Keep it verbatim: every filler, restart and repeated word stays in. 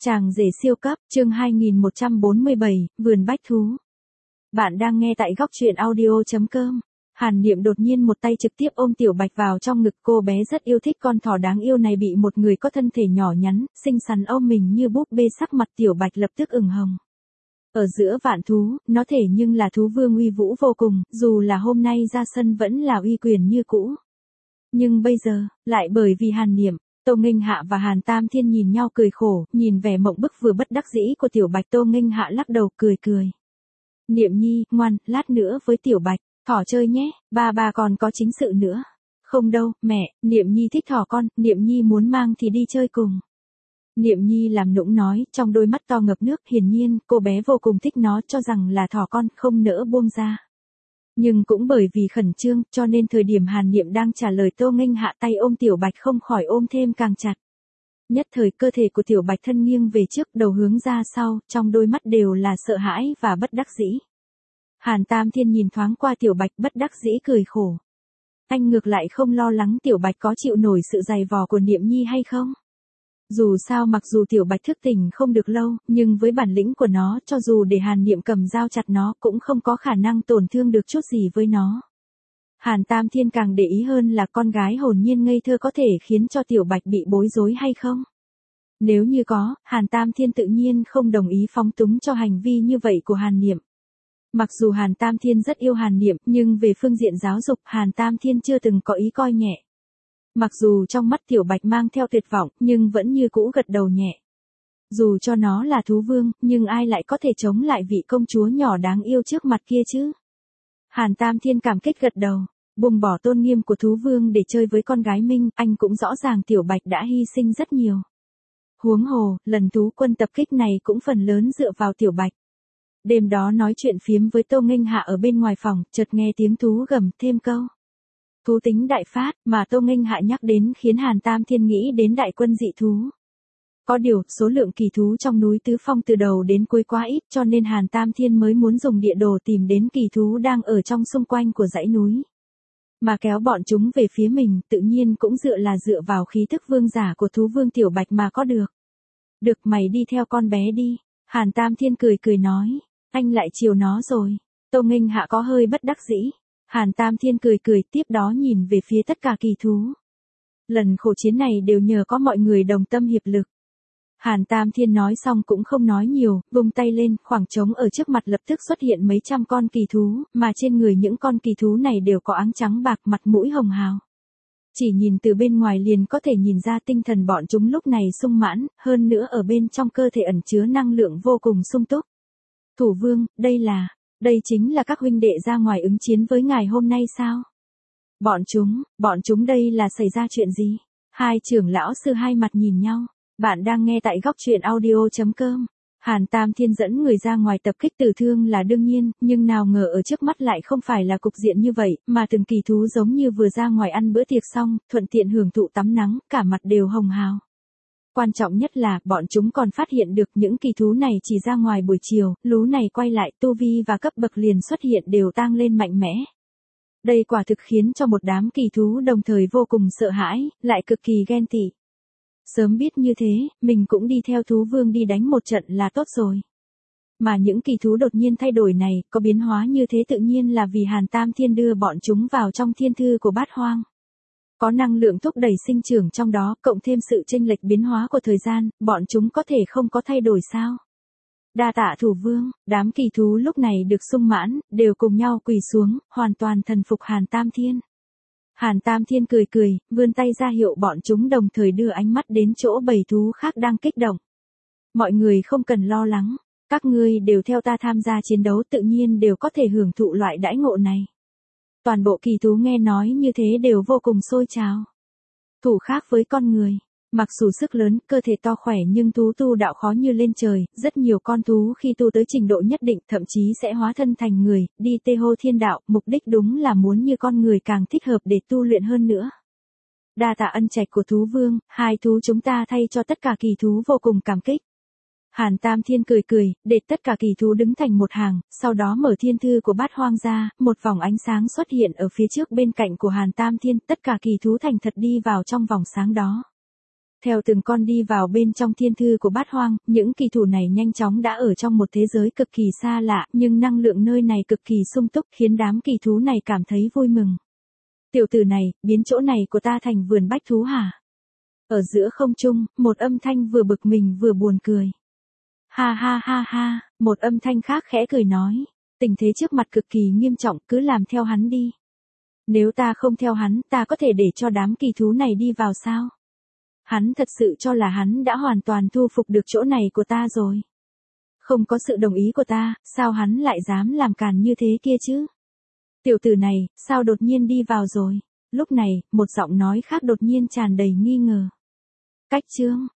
Chàng rể siêu cấp, chương hai nghìn một trăm bốn mươi bảy, vườn bách thú. Bạn đang nghe tại góc truyện audio chấm com. Hàn Niệm đột nhiên một tay trực tiếp ôm Tiểu Bạch vào trong ngực, cô bé rất yêu thích con thỏ đáng yêu này bị một người có thân thể nhỏ nhắn, xinh xắn ôm mình như búp bê, sắc mặt Tiểu Bạch lập tức ửng hồng. Ở giữa vạn thú, nó thể nhưng là thú vương uy vũ vô cùng, dù là hôm nay ra sân vẫn là uy quyền như cũ. Nhưng bây giờ, lại bởi vì Hàn Niệm, Tô Nghênh Hạ và Hàn Tam Thiên nhìn nhau cười khổ, nhìn vẻ mộng bức vừa bất đắc dĩ của Tiểu Bạch, Tô Nghênh Hạ lắc đầu cười cười. Niệm nhi, ngoan, lát nữa với Tiểu Bạch, thỏ chơi nhé, ba ba còn có chính sự nữa. Không đâu, mẹ, Niệm nhi thích thỏ con, Niệm nhi muốn mang thì đi chơi cùng. Niệm nhi làm nũng nói, trong đôi mắt to ngập nước, hiển nhiên, cô bé vô cùng thích nó, cho rằng là thỏ con, không nỡ buông ra. Nhưng cũng bởi vì khẩn trương, cho nên thời điểm Hàn Niệm đang trả lời, Tô Nghênh Hạ tay ôm Tiểu Bạch không khỏi ôm thêm càng chặt. Nhất thời cơ thể của Tiểu Bạch thân nghiêng về trước, đầu hướng ra sau, trong đôi mắt đều là sợ hãi và bất đắc dĩ. Hàn Tam Thiên nhìn thoáng qua Tiểu Bạch, bất đắc dĩ cười khổ. Anh ngược lại không lo lắng Tiểu Bạch có chịu nổi sự giày vò của Niệm nhi hay không. Dù sao mặc dù Tiểu Bạch thức tỉnh không được lâu, nhưng với bản lĩnh của nó, cho dù để Hàn Niệm cầm dao chặt nó cũng không có khả năng tổn thương được chút gì với nó. Hàn Tam Thiên càng để ý hơn là con gái hồn nhiên ngây thơ có thể khiến cho Tiểu Bạch bị bối rối hay không. Nếu như có, Hàn Tam Thiên tự nhiên không đồng ý phóng túng cho hành vi như vậy của Hàn Niệm. Mặc dù Hàn Tam Thiên rất yêu Hàn Niệm, nhưng về phương diện giáo dục Hàn Tam Thiên chưa từng có ý coi nhẹ. Mặc dù trong mắt Tiểu Bạch mang theo tuyệt vọng, nhưng vẫn như cũ gật đầu nhẹ. Dù cho nó là thú vương, nhưng ai lại có thể chống lại vị công chúa nhỏ đáng yêu trước mặt kia chứ? Hàn Tam Thiên cảm kích gật đầu, buông bỏ tôn nghiêm của thú vương để chơi với con gái mình, anh cũng rõ ràng Tiểu Bạch đã hy sinh rất nhiều. Huống hồ, lần thú quân tập kích này cũng phần lớn dựa vào Tiểu Bạch. Đêm đó nói chuyện phiếm với Tô Nghênh Hạ ở bên ngoài phòng, chợt nghe tiếng thú gầm thêm câu. Thú tính đại phát, mà Tô Nghênh Hạ nhắc đến khiến Hàn Tam Thiên nghĩ đến đại quân dị thú. Có điều, số lượng kỳ thú trong núi Tứ Phong từ đầu đến cuối quá ít, cho nên Hàn Tam Thiên mới muốn dùng địa đồ tìm đến kỳ thú đang ở trong xung quanh của dãy núi. Mà kéo bọn chúng về phía mình, tự nhiên cũng dựa là dựa vào khí thức vương giả của thú vương Tiểu Bạch mà có được. Được, mày đi theo con bé đi. Hàn Tam Thiên cười cười nói, anh lại chiều nó rồi. Tô Nghênh Hạ có hơi bất đắc dĩ. Hàn Tam Thiên cười cười, tiếp đó nhìn về phía tất cả kỳ thú. Lần khổ chiến này đều nhờ có mọi người đồng tâm hiệp lực. Hàn Tam Thiên nói xong cũng không nói nhiều, vung tay lên, khoảng trống ở trước mặt lập tức xuất hiện mấy trăm con kỳ thú, mà trên người những con kỳ thú này đều có áng trắng bạc, mặt mũi hồng hào. Chỉ nhìn từ bên ngoài liền có thể nhìn ra tinh thần bọn chúng lúc này sung mãn, hơn nữa ở bên trong cơ thể ẩn chứa năng lượng vô cùng sung túc. Thủ vương, đây là... Đây chính là các huynh đệ ra ngoài ứng chiến với ngài hôm nay sao? Bọn chúng, bọn chúng đây là xảy ra chuyện gì? Hai trưởng lão sư hai mặt nhìn nhau. Bạn đang nghe tại góc truyện audio chấm com. Hàn Tam Thiên dẫn người ra ngoài tập kích Tử Thương là đương nhiên, nhưng nào ngờ ở trước mắt lại không phải là cục diện như vậy, mà từng kỳ thú giống như vừa ra ngoài ăn bữa tiệc xong, thuận tiện hưởng thụ tắm nắng, cả mặt đều hồng hào. Quan trọng nhất là, bọn chúng còn phát hiện được những kỳ thú này chỉ ra ngoài buổi chiều, lú này quay lại, tu vi và cấp bậc liền xuất hiện đều tăng lên mạnh mẽ. Đây quả thực khiến cho một đám kỳ thú đồng thời vô cùng sợ hãi, lại cực kỳ ghen tị. Sớm biết như thế, mình cũng đi theo thú vương đi đánh một trận là tốt rồi. Mà những kỳ thú đột nhiên thay đổi này, có biến hóa như thế tự nhiên là vì Hàn Tam Thiên đưa bọn chúng vào trong thiên thư của Bát Hoang. Có năng lượng thúc đẩy sinh trưởng trong đó, cộng thêm sự chênh lệch biến hóa của thời gian, bọn chúng có thể không có thay đổi sao? Đa tạ thủ vương, đám kỳ thú lúc này được sung mãn, đều cùng nhau quỳ xuống, hoàn toàn thần phục Hàn Tam Thiên. Hàn Tam Thiên cười cười, vươn tay ra hiệu bọn chúng đồng thời đưa ánh mắt đến chỗ bầy thú khác đang kích động. Mọi người không cần lo lắng, các ngươi đều theo ta tham gia chiến đấu tự nhiên đều có thể hưởng thụ loại đãi ngộ này. Toàn bộ kỳ thú nghe nói như thế đều vô cùng sôi trào. Thủ khác với con người, mặc dù sức lớn, cơ thể to khỏe nhưng thú tu đạo khó như lên trời, rất nhiều con thú khi tu tới trình độ nhất định thậm chí sẽ hóa thân thành người, đi tê hô thiên đạo, mục đích đúng là muốn như con người càng thích hợp để tu luyện hơn nữa. Đa tạ ân trạch của thú vương, hai thú chúng ta thay cho tất cả kỳ thú vô cùng cảm kích. Hàn Tam Thiên cười cười, để tất cả kỳ thú đứng thành một hàng, sau đó mở thiên thư của Bát Hoang ra, một vòng ánh sáng xuất hiện ở phía trước bên cạnh của Hàn Tam Thiên, tất cả kỳ thú thành thật đi vào trong vòng sáng đó. Theo từng con đi vào bên trong thiên thư của Bát Hoang, những kỳ thủ này nhanh chóng đã ở trong một thế giới cực kỳ xa lạ, nhưng năng lượng nơi này cực kỳ sung túc khiến đám kỳ thú này cảm thấy vui mừng. Tiểu tử này, biến chỗ này của ta thành vườn bách thú hả? Ở giữa không trung, một âm thanh vừa bực mình vừa buồn cười. Ha ha ha ha, một âm thanh khác khẽ cười nói. Tình thế trước mặt cực kỳ nghiêm trọng, cứ làm theo hắn đi. Nếu ta không theo hắn, ta có thể để cho đám kỳ thú này đi vào sao? Hắn thật sự cho là hắn đã hoàn toàn thu phục được chỗ này của ta rồi. Không có sự đồng ý của ta, sao hắn lại dám làm càn như thế kia chứ? Tiểu tử này, sao đột nhiên đi vào rồi? Lúc này, một giọng nói khác đột nhiên tràn đầy nghi ngờ. Cách chương